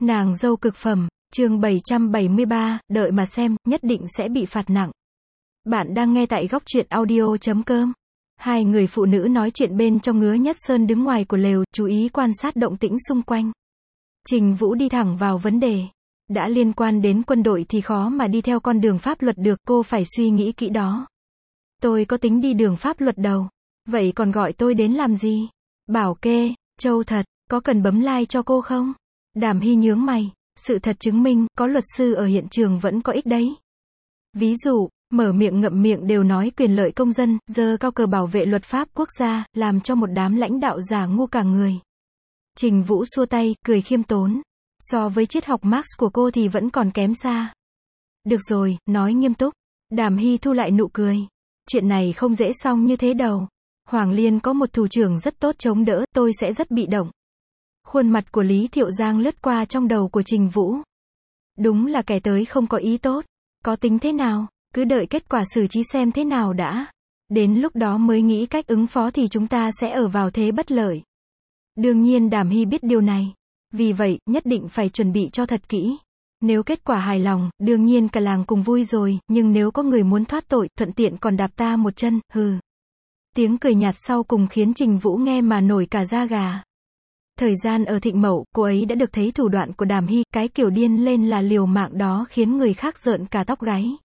Nàng dâu cực phẩm, chương 773, đợi mà xem, nhất định sẽ bị phạt nặng. Bạn đang nghe tại góc truyện audio.com. Hai người phụ nữ nói chuyện bên trong. Ngứa Nhất Sơn đứng ngoài của lều, chú ý quan sát động tĩnh xung quanh. Trình Vũ đi thẳng vào vấn đề. Đã liên quan đến quân đội thì khó mà đi theo con đường pháp luật được, cô phải suy nghĩ kỹ đó. Tôi có tính đi đường pháp luật đâu. Vậy còn gọi tôi đến làm gì? Bảo kê, trâu thật, có cần bấm like cho cô không? Đàm Hy nhướng mày, sự thật chứng minh, có luật sư ở hiện trường vẫn có ích đấy. Ví dụ, mở miệng ngậm miệng đều nói quyền lợi công dân, giơ cao cờ bảo vệ luật pháp quốc gia, làm cho một đám lãnh đạo già ngu cả người. Trình Vũ xua tay, cười khiêm tốn. So với triết học Marx của cô thì vẫn còn kém xa. Được rồi, nói nghiêm túc. Đàm Hy thu lại nụ cười. Chuyện này không dễ xong như thế đâu. Hoàng Liên có một thủ trưởng rất tốt chống đỡ, tôi sẽ rất bị động. Khuôn mặt của Lý Thiệu Giang lướt qua trong đầu của Trình Vũ. Đúng là kẻ tới không có ý tốt. Có tính thế nào, cứ đợi kết quả xử trí xem thế nào đã. Đến lúc đó mới nghĩ cách ứng phó thì chúng ta sẽ ở vào thế bất lợi. Đương nhiên Đàm Hy biết điều này. Vì vậy, nhất định phải chuẩn bị cho thật kỹ. Nếu kết quả hài lòng, đương nhiên cả làng cùng vui rồi, nhưng nếu có người muốn thoát tội, thuận tiện còn đạp ta một chân, hừ. Tiếng cười nhạt sau cùng khiến Trình Vũ nghe mà nổi cả da gà. Thời gian ở Thịnh Mậu, cô ấy đã được thấy thủ đoạn của Đàm Hy, cái kiểu điên lên là liều mạng đó khiến người khác rợn cả tóc gáy.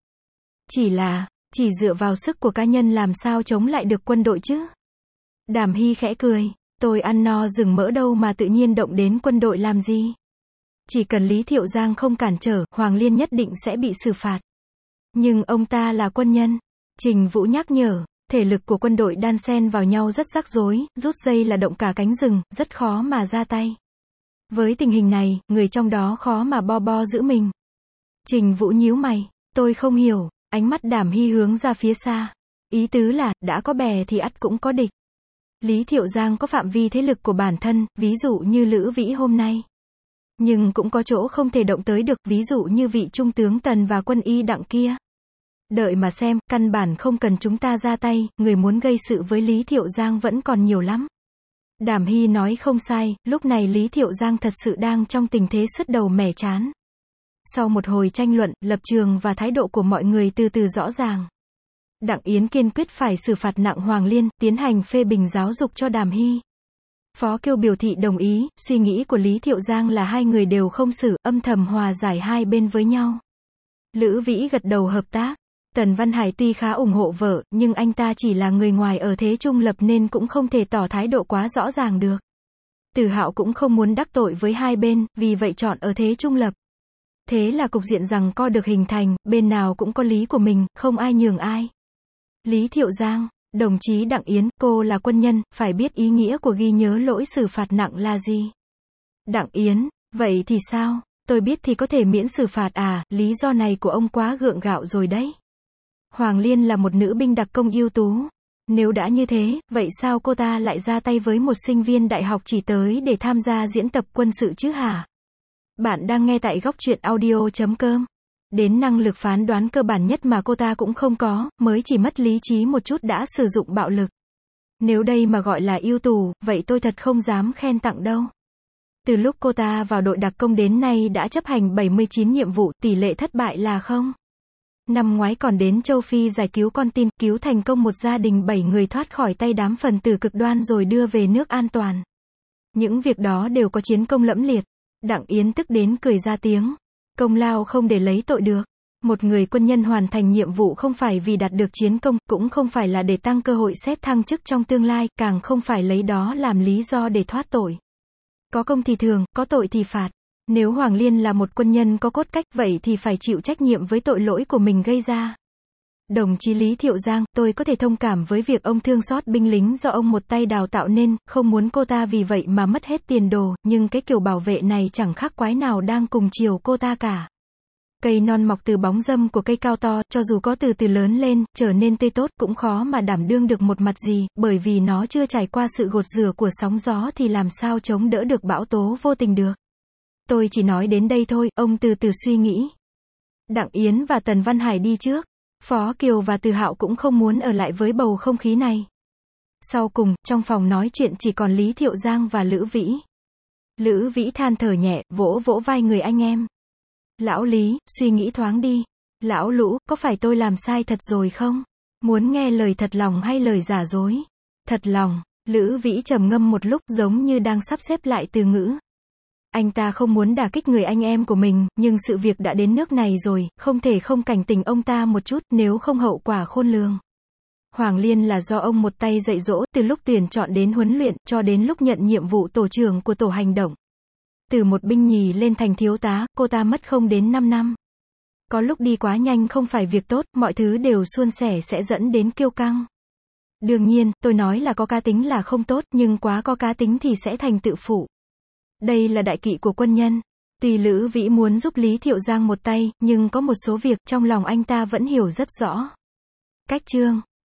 Chỉ dựa vào sức của cá nhân làm sao chống lại được quân đội chứ? Đàm Hy khẽ cười, tôi ăn no rừng mỡ đâu mà tự nhiên động đến quân đội làm gì? Chỉ cần Lý Thiệu Giang không cản trở, Hoàng Liên nhất định sẽ bị xử phạt. Nhưng ông ta là quân nhân. Trình Vũ nhắc nhở. Thể lực của quân đội đan xen vào nhau rất rắc rối, rút dây là động cả cánh rừng, rất khó mà ra tay. Với tình hình này, người trong đó khó mà bo giữ mình. Trình Vũ nhíu mày, tôi không hiểu, ánh mắt Đàm Hy hướng ra phía xa. Ý tứ là, đã có bè thì ắt cũng có địch. Lý Thiệu Giang có phạm vi thế lực của bản thân, ví dụ như Lữ Vĩ hôm nay. Nhưng cũng có chỗ không thể động tới được, ví dụ như vị trung tướng Tần và quân y Đặng kia. Đợi mà xem, căn bản không cần chúng ta ra tay, người muốn gây sự với Lý Thiệu Giang vẫn còn nhiều lắm. Đàm Hy nói không sai, lúc này Lý Thiệu Giang thật sự đang trong tình thế sứt đầu mẻ trán. Sau một hồi tranh luận, lập trường và thái độ của mọi người từ từ rõ ràng. Đặng Yến kiên quyết phải xử phạt nặng Hoàng Liên, tiến hành phê bình giáo dục cho Đàm Hy. Phó Kiêu biểu thị đồng ý, suy nghĩ của Lý Thiệu Giang là hai người đều không xử, âm thầm hòa giải hai bên với nhau. Lữ Vĩ gật đầu hợp tác. Tần Văn Hải tuy khá ủng hộ vợ, nhưng anh ta chỉ là người ngoài ở thế trung lập nên cũng không thể tỏ thái độ quá rõ ràng được. Từ Hạo cũng không muốn đắc tội với hai bên, vì vậy chọn ở thế trung lập. Thế là cục diện giằng co được hình thành, bên nào cũng có lý của mình, không ai nhường ai. Lý Thiệu Giang, đồng chí Đặng Yến, cô là quân nhân, phải biết ý nghĩa của ghi nhớ lỗi xử phạt nặng là gì. Đặng Yến, vậy thì sao? Tôi biết thì có thể miễn xử phạt à, lý do này của ông quá gượng gạo rồi đấy. Hoàng Liên là một nữ binh đặc công ưu tú. Nếu đã như thế, vậy sao cô ta lại ra tay với một sinh viên đại học chỉ tới để tham gia diễn tập quân sự chứ hả? Bạn đang nghe tại góc truyện audio.com. Đến năng lực phán đoán cơ bản nhất mà cô ta cũng không có, mới chỉ mất lý trí một chút đã sử dụng bạo lực. Nếu đây mà gọi là ưu tú, vậy tôi thật không dám khen tặng đâu. Từ lúc cô ta vào đội đặc công đến nay đã chấp hành 79 nhiệm vụ, tỷ lệ thất bại là không. Năm ngoái còn đến châu Phi giải cứu con tin, cứu thành công một gia đình 7 người thoát khỏi tay đám phần tử cực đoan rồi đưa về nước an toàn. Những việc đó đều có chiến công lẫm liệt. Đặng Yến tức đến cười ra tiếng. Công lao không để lấy tội được. Một người quân nhân hoàn thành nhiệm vụ không phải vì đạt được chiến công, cũng không phải là để tăng cơ hội xét thăng chức trong tương lai, càng không phải lấy đó làm lý do để thoát tội. Có công thì thường, có tội thì phạt. Nếu Hoàng Liên là một quân nhân có cốt cách, vậy thì phải chịu trách nhiệm với tội lỗi của mình gây ra. Đồng chí Lý Thiệu Giang, tôi có thể thông cảm với việc ông thương xót binh lính do ông một tay đào tạo nên, không muốn cô ta vì vậy mà mất hết tiền đồ, nhưng cái kiểu bảo vệ này chẳng khác quái nào đang cùng chiều cô ta cả. Cây non mọc từ bóng râm của cây cao to, cho dù có từ từ lớn lên, trở nên tươi tốt, cũng khó mà đảm đương được một mặt gì, bởi vì nó chưa trải qua sự gột rửa của sóng gió thì làm sao chống đỡ được bão tố vô tình được. Tôi chỉ nói đến đây thôi, ông từ từ suy nghĩ. Đặng Yến và Tần Văn Hải đi trước. Phó Kiều và Từ Hạo cũng không muốn ở lại với bầu không khí này. Sau cùng, trong phòng nói chuyện chỉ còn Lý Thiệu Giang và Lữ Vĩ. Lữ Vĩ than thở nhẹ, vỗ vỗ vai người anh em. Lão Lý, suy nghĩ thoáng đi. Lão Lũ, có phải tôi làm sai thật rồi không? Muốn nghe lời thật lòng hay lời giả dối? Thật lòng. Lữ Vĩ trầm ngâm một lúc giống như đang sắp xếp lại từ ngữ. Anh ta không muốn đả kích người anh em của mình, nhưng sự việc đã đến nước này rồi, không thể không cảnh tỉnh ông ta một chút, nếu không hậu quả khôn lường. Hoàng Liên là do ông một tay dạy dỗ, từ lúc tuyển chọn đến huấn luyện, cho đến lúc nhận nhiệm vụ tổ trưởng của tổ hành động. Từ một binh nhì lên thành thiếu tá, cô ta mất không đến 5 năm. Có lúc đi quá nhanh không phải việc tốt, mọi thứ đều suôn sẻ sẽ dẫn đến kiêu căng. Đương nhiên, tôi nói là có cá tính là không tốt, nhưng quá có cá tính thì sẽ thành tự phụ. Đây là đại kỵ của quân nhân. Tuy Lữ Vĩ muốn giúp Lý Thiệu Giang một tay, nhưng có một số việc trong lòng anh ta vẫn hiểu rất rõ. Cách chương